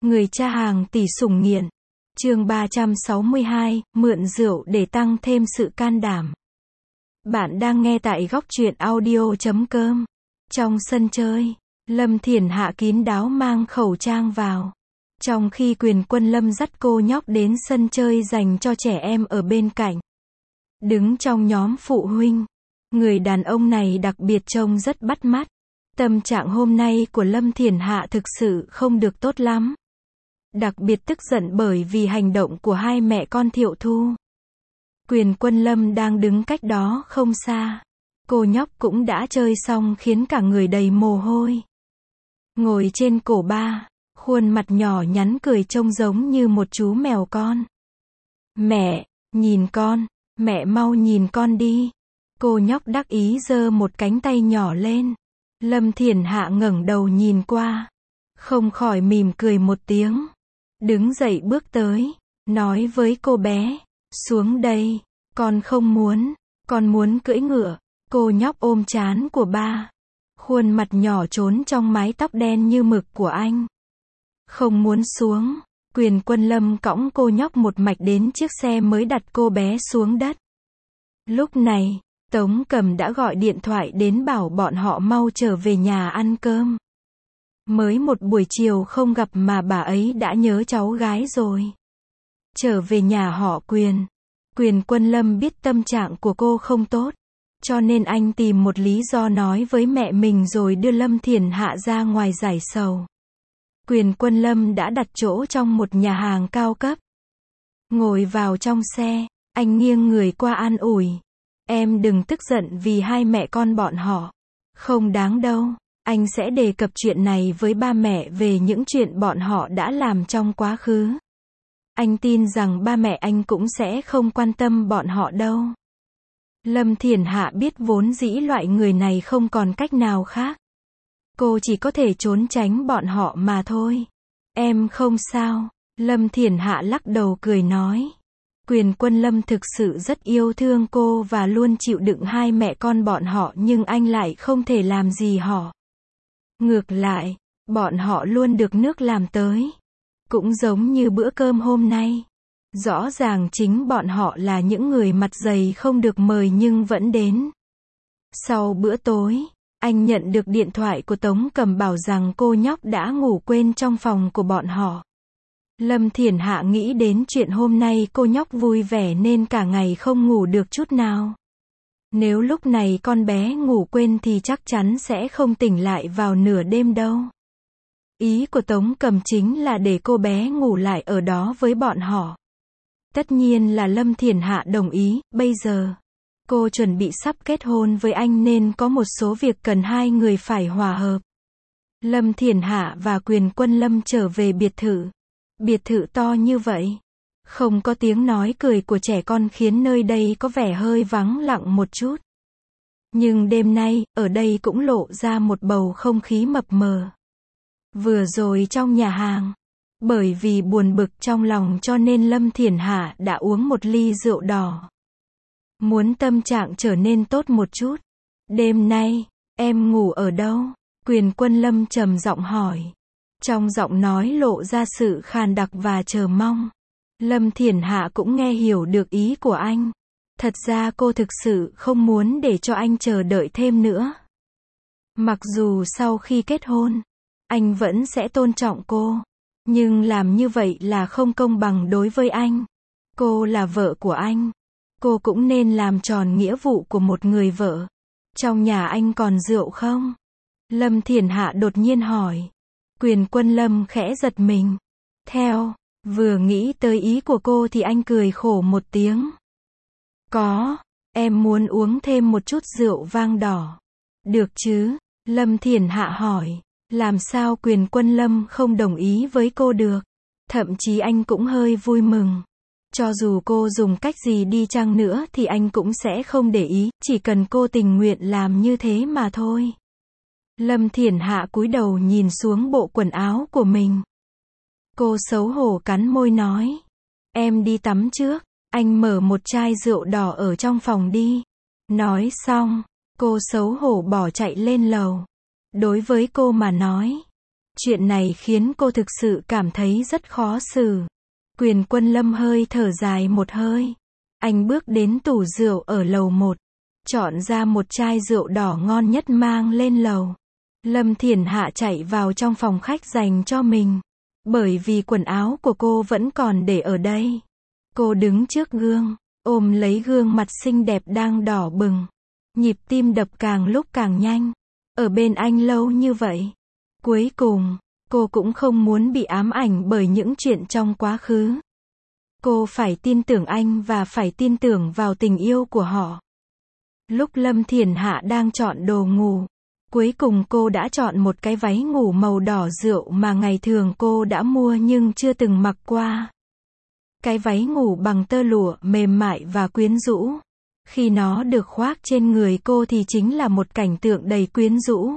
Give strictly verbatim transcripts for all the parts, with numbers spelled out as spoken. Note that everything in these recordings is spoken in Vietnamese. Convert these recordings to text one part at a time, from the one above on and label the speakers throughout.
Speaker 1: Người cha hàng tỷ sủng nghiện. Chương ba trăm sáu mươi hai, mượn rượu để tăng thêm sự can đảm. Bạn đang nghe tại góc truyện audio chấm com. Trong sân chơi, Lâm Thiển Hạ kín đáo mang khẩu trang vào. Trong khi Quyền Quân Lâm dắt cô nhóc đến sân chơi dành cho trẻ em ở bên cạnh. Đứng trong nhóm phụ huynh, người đàn ông này đặc biệt trông rất bắt mắt. Tâm trạng hôm nay của Lâm Thiển Hạ thực sự không được tốt lắm. Đặc biệt tức giận bởi vì hành động của hai mẹ con Thiệu Thu. Quyền Quân Lâm đang đứng cách đó không xa. Cô nhóc cũng đã chơi xong khiến cả người đầy mồ hôi. Ngồi trên cổ ba, khuôn mặt nhỏ nhắn cười trông giống như một chú mèo con. Mẹ, nhìn con, mẹ mau nhìn con đi. Cô nhóc đắc ý giơ một cánh tay nhỏ lên. Lâm Thiển Hạ ngẩng đầu nhìn qua, không khỏi mỉm cười một tiếng. Đứng dậy bước tới, nói với cô bé, xuống đây, con không muốn, con muốn cưỡi ngựa. Cô nhóc ôm trán của ba, khuôn mặt nhỏ trốn trong mái tóc đen như mực của anh. Không muốn xuống. Quyền Quân Lâm cõng cô nhóc một mạch đến chiếc xe mới đặt cô bé xuống đất. Lúc này, Tống Cầm đã gọi điện thoại đến bảo bọn họ mau trở về nhà ăn cơm. Mới một buổi chiều không gặp mà bà ấy đã nhớ cháu gái rồi. Trở về nhà họ Quyền. Quyền Quân Lâm biết tâm trạng của cô không tốt, cho nên anh tìm một lý do nói với mẹ mình rồi đưa Lâm Thiển Hạ ra ngoài giải sầu. Quyền Quân Lâm đã đặt chỗ trong một nhà hàng cao cấp. Ngồi vào trong xe, anh nghiêng người qua an ủi. Em đừng tức giận vì hai mẹ con bọn họ. Không đáng đâu. Anh sẽ đề cập chuyện này với ba mẹ về những chuyện bọn họ đã làm trong quá khứ. Anh tin rằng ba mẹ anh cũng sẽ không quan tâm bọn họ đâu. Lâm Thiển Hạ biết vốn dĩ loại người này không còn cách nào khác. Cô chỉ có thể trốn tránh bọn họ mà thôi. Em không sao. Lâm Thiển Hạ lắc đầu cười nói. Quyền Quân Lâm thực sự rất yêu thương cô và luôn chịu đựng hai mẹ con bọn họ, nhưng anh lại không thể làm gì họ. Ngược lại, bọn họ luôn được nước làm tới. Cũng giống như bữa cơm hôm nay. Rõ ràng chính bọn họ là những người mặt dày không được mời nhưng vẫn đến. Sau bữa tối, anh nhận được điện thoại của Tống Cầm bảo rằng cô nhóc đã ngủ quên trong phòng của bọn họ. Lâm Thiển Hạ nghĩ đến chuyện hôm nay cô nhóc vui vẻ nên cả ngày không ngủ được chút nào. Nếu lúc này con bé ngủ quên thì chắc chắn sẽ không tỉnh lại vào nửa đêm đâu. Ý của Tống Cầm chính là để cô bé ngủ lại ở đó với bọn họ. Tất nhiên là Lâm Thiển Hạ đồng ý. Bây giờ, cô chuẩn bị sắp kết hôn với anh nên có một số việc cần hai người phải hòa hợp. Lâm Thiển Hạ và Quyền Quân Lâm trở về biệt thự. Biệt thự to như vậy, không có tiếng nói cười của trẻ con khiến nơi đây có vẻ hơi vắng lặng một chút. Nhưng đêm nay, ở đây cũng lộ ra một bầu không khí mập mờ. Vừa rồi trong nhà hàng, bởi vì buồn bực trong lòng cho nên Lâm Thiển Hạ đã uống một ly rượu đỏ. Muốn tâm trạng trở nên tốt một chút. Đêm nay, em ngủ ở đâu? Quyền Quân Lâm trầm giọng hỏi. Trong giọng nói lộ ra sự khàn đặc và chờ mong. Lâm Thiển Hạ cũng nghe hiểu được ý của anh. Thật ra cô thực sự không muốn để cho anh chờ đợi thêm nữa. Mặc dù sau khi kết hôn, anh vẫn sẽ tôn trọng cô. Nhưng làm như vậy là không công bằng đối với anh. Cô là vợ của anh. Cô cũng nên làm tròn nghĩa vụ của một người vợ. Trong nhà anh còn rượu không? Lâm Thiển Hạ đột nhiên hỏi. Quyền Quân Lâm khẽ giật mình. Theo, vừa nghĩ tới ý của cô thì anh cười khổ một tiếng. Có, em muốn uống thêm một chút rượu vang đỏ. Được chứ? Lâm Thiển Hạ hỏi. Làm sao Quyền Quân Lâm không đồng ý với cô được? Thậm chí anh cũng hơi vui mừng. Cho dù cô dùng cách gì đi chăng nữa thì anh cũng sẽ không để ý, chỉ cần cô tình nguyện làm như thế mà thôi. Lâm Thiển Hạ cúi đầu nhìn xuống bộ quần áo của mình. Cô xấu hổ cắn môi nói. Em đi tắm trước, anh mở một chai rượu đỏ ở trong phòng đi. Nói xong, cô xấu hổ bỏ chạy lên lầu. Đối với cô mà nói, Chuyện này khiến cô thực sự cảm thấy rất khó xử. Quyền Quân Lâm hơi thở dài một hơi. Anh bước đến tủ rượu ở lầu một, chọn ra một chai rượu đỏ ngon nhất mang lên lầu. Lâm Thiển Hạ chạy vào trong phòng khách dành cho mình. Bởi vì quần áo của cô vẫn còn để ở đây. Cô đứng trước gương, ôm lấy gương mặt xinh đẹp đang đỏ bừng. Nhịp tim đập càng lúc càng nhanh. Ở bên anh lâu như vậy. Cuối cùng, cô cũng không muốn bị ám ảnh bởi những chuyện trong quá khứ. Cô phải tin tưởng anh và phải tin tưởng vào tình yêu của họ. Lúc Lâm Thiển Hạ đang chọn đồ ngủ, cuối cùng cô đã chọn một cái váy ngủ màu đỏ rượu mà ngày thường cô đã mua nhưng chưa từng mặc qua. Cái váy ngủ bằng tơ lụa mềm mại và quyến rũ. Khi nó được khoác trên người cô thì chính là một cảnh tượng đầy quyến rũ.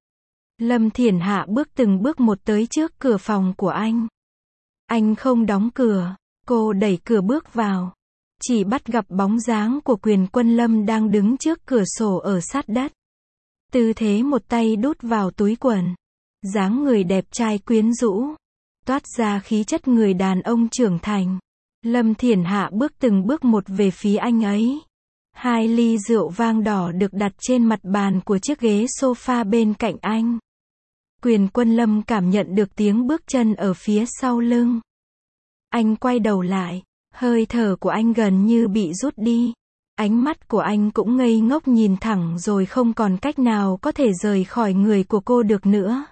Speaker 1: Lâm Thiển Hạ bước từng bước một tới trước cửa phòng của anh. Anh không đóng cửa. Cô đẩy cửa bước vào. Chỉ bắt gặp bóng dáng của Quyền Quân Lâm đang đứng trước cửa sổ ở sát đất. Tư thế một tay đút vào túi quần. Dáng người đẹp trai quyến rũ. Toát ra khí chất người đàn ông trưởng thành. Lâm Thiển Hạ bước từng bước một về phía anh ấy. Hai ly rượu vang đỏ được đặt trên mặt bàn của chiếc ghế sofa bên cạnh anh. Quyền Quân Lâm cảm nhận được tiếng bước chân ở phía sau lưng. Anh quay đầu lại, hơi thở của anh gần như bị rút đi. Ánh mắt của anh cũng ngây ngốc nhìn thẳng rồi không còn cách nào có thể rời khỏi người của cô được nữa.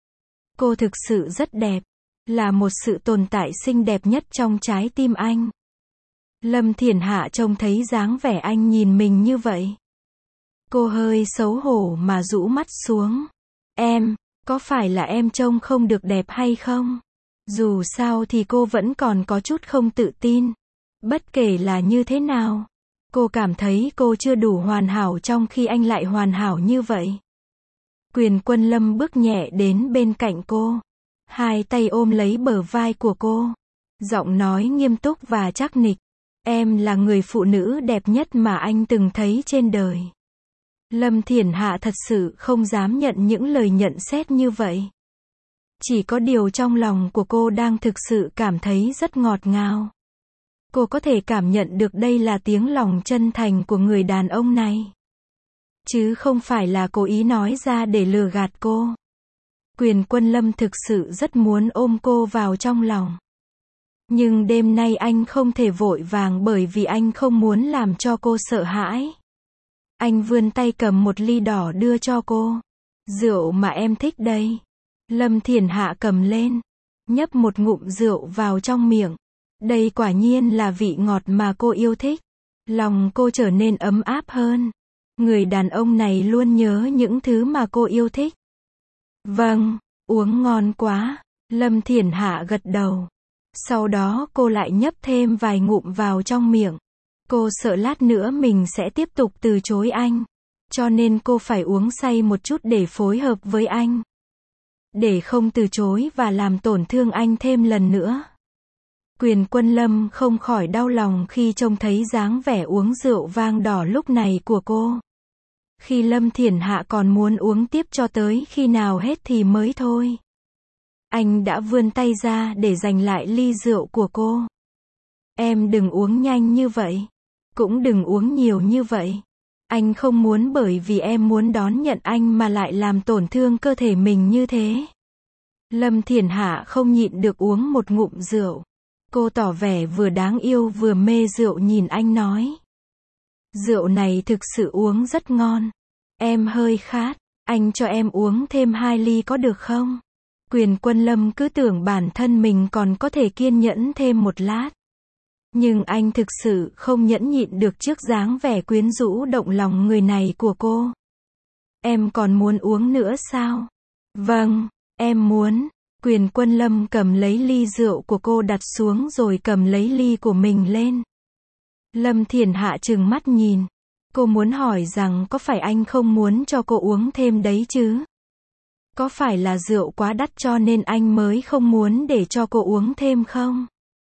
Speaker 1: Cô thực sự rất đẹp, là một sự tồn tại xinh đẹp nhất trong trái tim anh. Lâm Thiển Hạ trông thấy dáng vẻ anh nhìn mình như vậy. Cô hơi xấu hổ mà rũ mắt xuống. Em, có phải là em trông không được đẹp hay không? Dù sao thì cô vẫn còn có chút không tự tin. Bất kể là như thế nào, cô cảm thấy cô chưa đủ hoàn hảo trong khi anh lại hoàn hảo như vậy. Quyền Quân Lâm bước nhẹ đến bên cạnh cô. Hai tay ôm lấy bờ vai của cô. Giọng nói nghiêm túc và trắc nịch. Em là người phụ nữ đẹp nhất mà anh từng thấy trên đời. Lâm Thiển Hạ thật sự không dám nhận những lời nhận xét như vậy. Chỉ có điều trong lòng của cô đang thực sự cảm thấy rất ngọt ngào. Cô có thể cảm nhận được đây là tiếng lòng chân thành của người đàn ông này. Chứ không phải là cố ý nói ra để lừa gạt cô. Quyền Quân Lâm thực sự rất muốn ôm cô vào trong lòng. Nhưng đêm nay anh không thể vội vàng bởi vì anh không muốn làm cho cô sợ hãi. Anh vươn tay cầm một ly đỏ đưa cho cô. Rượu mà em thích đây. Lâm Thiển Hạ cầm lên, nhấp một ngụm rượu vào trong miệng. Đây quả nhiên là vị ngọt mà cô yêu thích. Lòng cô trở nên ấm áp hơn. Người đàn ông này luôn nhớ những thứ mà cô yêu thích. Vâng, uống ngon quá. Lâm Thiển Hạ gật đầu. Sau đó cô lại nhấp thêm vài ngụm vào trong miệng. Cô sợ lát nữa mình sẽ tiếp tục từ chối anh. Cho nên cô phải uống say một chút để phối hợp với anh. Để không từ chối và làm tổn thương anh thêm lần nữa. Quyền Quân Lâm không khỏi đau lòng khi trông thấy dáng vẻ uống rượu vang đỏ lúc này của cô. Khi Lâm Thiển Hạ còn muốn uống tiếp cho tới khi nào hết thì mới thôi. Anh đã vươn tay ra để giành lại ly rượu của cô. Em đừng uống nhanh như vậy. Cũng đừng uống nhiều như vậy. Anh không muốn bởi vì em muốn đón nhận anh mà lại làm tổn thương cơ thể mình như thế. Lâm Thiển Hạ không nhịn được uống một ngụm rượu. Cô tỏ vẻ vừa đáng yêu vừa mê rượu nhìn anh nói. Rượu này thực sự uống rất ngon. Em hơi khát, anh cho em uống thêm hai ly có được không? Quyền Quân Lâm cứ tưởng bản thân mình còn có thể kiên nhẫn thêm một lát. Nhưng anh thực sự không nhẫn nhịn được trước dáng vẻ quyến rũ động lòng người này của cô. Em còn muốn uống nữa sao? Vâng, em muốn. Quyền Quân Lâm cầm lấy ly rượu của cô đặt xuống rồi cầm lấy ly của mình lên. Lâm Thiển Hạ trừng mắt nhìn. Cô muốn hỏi rằng có phải anh không muốn cho cô uống thêm đấy chứ? Có phải là rượu quá đắt cho nên anh mới không muốn để cho cô uống thêm không?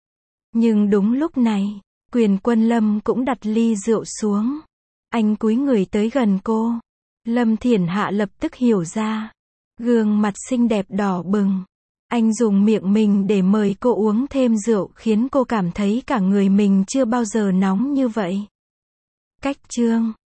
Speaker 1: Nhưng đúng lúc này, Quyền Quân Lâm cũng đặt ly rượu xuống. Anh cúi người tới gần cô. Lâm Thiển Hạ lập tức hiểu ra. Gương mặt xinh đẹp đỏ bừng. Anh dùng miệng mình để mời cô uống thêm rượu khiến cô cảm thấy cả người mình chưa bao giờ nóng như vậy. Cách chương